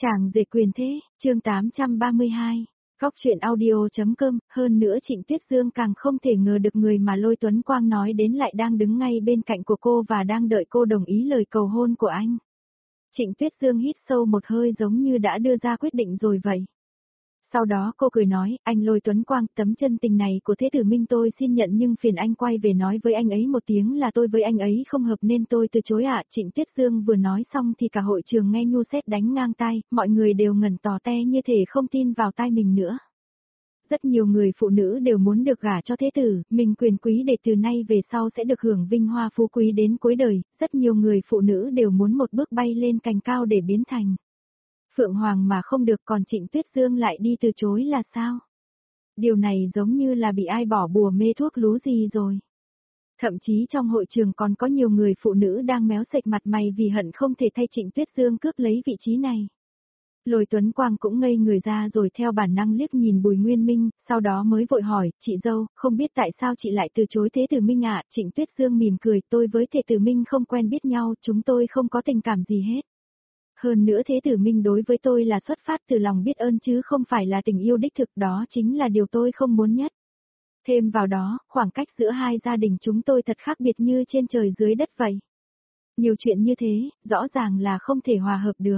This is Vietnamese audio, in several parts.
Chàng rể quyền thế, chương 832. Góc truyện audio.com, hơn nữa Trịnh Tuyết Dương càng không thể ngờ được người mà Lôi Tuấn Quang nói đến lại đang đứng ngay bên cạnh của cô và đang đợi cô đồng ý lời cầu hôn của anh. Trịnh Tuyết Dương hít sâu một hơi giống như đã đưa ra quyết định rồi vậy. Sau đó cô cười nói, anh Lôi Tuấn Quang, tấm chân tình này của Thế Tử Minh tôi xin nhận nhưng phiền anh quay về nói với anh ấy một tiếng là tôi với anh ấy không hợp nên tôi từ chối ạ. Trịnh Tuyết Dương vừa nói xong thì cả hội trường nghe nhu sét đánh ngang tai, mọi người đều ngẩn tò te như thể không tin vào tai mình nữa. Rất nhiều người phụ nữ đều muốn được gả cho thế tử, mình quyền quý để từ nay về sau sẽ được hưởng vinh hoa phú quý đến cuối đời, rất nhiều người phụ nữ đều muốn một bước bay lên cành cao để biến thành Phượng Hoàng mà không được, còn Trịnh Tuyết Dương lại đi từ chối là sao? Điều này giống như là bị ai bỏ bùa mê thuốc lú gì rồi. Thậm chí trong hội trường còn có nhiều người phụ nữ đang méo sệch mặt mày vì hận không thể thay Trịnh Tuyết Dương cướp lấy vị trí này. Lôi Tuấn Quang cũng ngây người ra rồi theo bản năng liếc nhìn Bùi Nguyên Minh, sau đó mới vội hỏi, chị dâu, không biết tại sao chị lại từ chối Thế Tử Minh ạ? Trịnh Tuyết Dương mỉm cười, tôi với Thế Tử Minh không quen biết nhau, chúng tôi không có tình cảm gì hết. Hơn nữa Thế Tử Minh đối với tôi là xuất phát từ lòng biết ơn chứ không phải là tình yêu đích thực, đó chính là điều tôi không muốn nhất. Thêm vào đó, khoảng cách giữa hai gia đình chúng tôi thật khác biệt như trên trời dưới đất vậy. Nhiều chuyện như thế, rõ ràng là không thể hòa hợp được.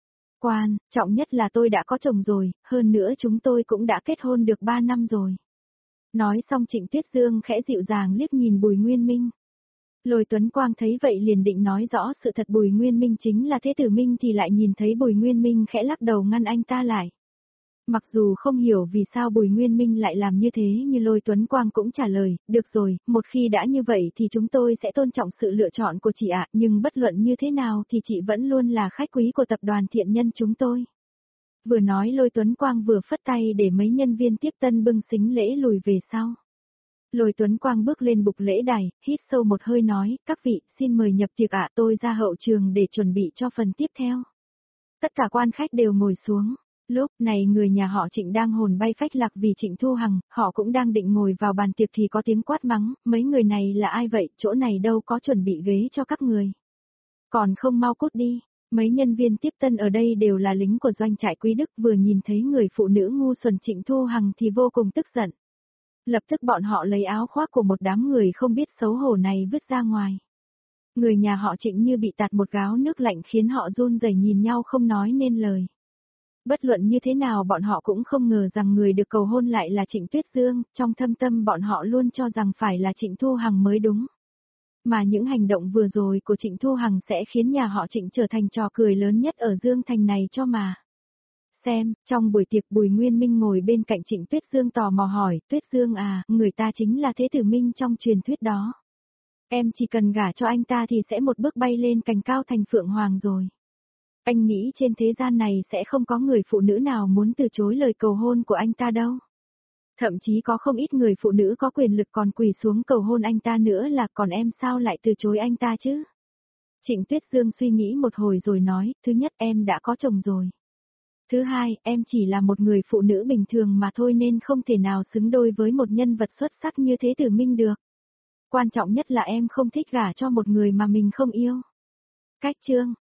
Quan trọng nhất là tôi đã có chồng rồi, hơn nữa chúng tôi cũng đã kết hôn được 3 năm rồi. Nói xong Trịnh Tuyết Dương khẽ dịu dàng liếc nhìn Bùi Nguyên Minh. Lôi Tuấn Quang thấy vậy liền định nói rõ sự thật Bùi Nguyên Minh chính là Thế Tử Minh thì lại nhìn thấy Bùi Nguyên Minh khẽ lắc đầu ngăn anh ta lại. Mặc dù không hiểu vì sao Bùi Nguyên Minh lại làm như thế nhưng Lôi Tuấn Quang cũng trả lời, được rồi, một khi đã như vậy thì chúng tôi sẽ tôn trọng sự lựa chọn của chị ạ, nhưng bất luận như thế nào thì chị vẫn luôn là khách quý của tập đoàn Thiện Nhân chúng tôi. Vừa nói Lôi Tuấn Quang vừa phất tay để mấy nhân viên tiếp tân bưng xính lễ lùi về sau. Lôi Tuấn Quang bước lên bục lễ đài, hít sâu một hơi nói, các vị, xin mời nhập tiệc ạ, tôi ra hậu trường để chuẩn bị cho phần tiếp theo. Tất cả quan khách đều ngồi xuống. Lúc này người nhà họ Trịnh đang hồn bay phách lạc vì Trịnh Thu Hằng, họ cũng đang định ngồi vào bàn tiệc thì có tiếng quát mắng, mấy người này là ai vậy, chỗ này đâu có chuẩn bị ghế cho các người. Còn không mau cút đi, mấy nhân viên tiếp tân ở đây đều là lính của doanh trại Quý Đức vừa nhìn thấy người phụ nữ ngu xuẩn Trịnh Thu Hằng thì vô cùng tức giận. Lập tức bọn họ lấy áo khoác của một đám người không biết xấu hổ này vứt ra ngoài. Người nhà họ Trịnh như bị tạt một gáo nước lạnh khiến họ run rẩy nhìn nhau không nói nên lời. Bất luận như thế nào bọn họ cũng không ngờ rằng người được cầu hôn lại là Trịnh Tuyết Dương, trong thâm tâm bọn họ luôn cho rằng phải là Trịnh Thu Hằng mới đúng. Mà những hành động vừa rồi của Trịnh Thu Hằng sẽ khiến nhà họ Trịnh trở thành trò cười lớn nhất ở Dương Thành này cho mà. Xem, trong buổi tiệc Bùi Nguyên Minh ngồi bên cạnh Trịnh Tuyết Dương tò mò hỏi, Tuyết Dương à, người ta chính là Thế Tử Minh trong truyền thuyết đó. Em chỉ cần gả cho anh ta thì sẽ một bước bay lên cành cao thành Phượng Hoàng rồi. Anh nghĩ trên thế gian này sẽ không có người phụ nữ nào muốn từ chối lời cầu hôn của anh ta đâu. Thậm chí có không ít người phụ nữ có quyền lực còn quỳ xuống cầu hôn anh ta nữa là còn em sao lại từ chối anh ta chứ? Trịnh Tuyết Dương suy nghĩ một hồi rồi nói, thứ nhất em đã có chồng rồi. Thứ hai, em chỉ là một người phụ nữ bình thường mà thôi nên không thể nào xứng đôi với một nhân vật xuất sắc như Thế Tử Minh được. Quan trọng nhất là em không thích gả cho một người mà mình không yêu. Cách chương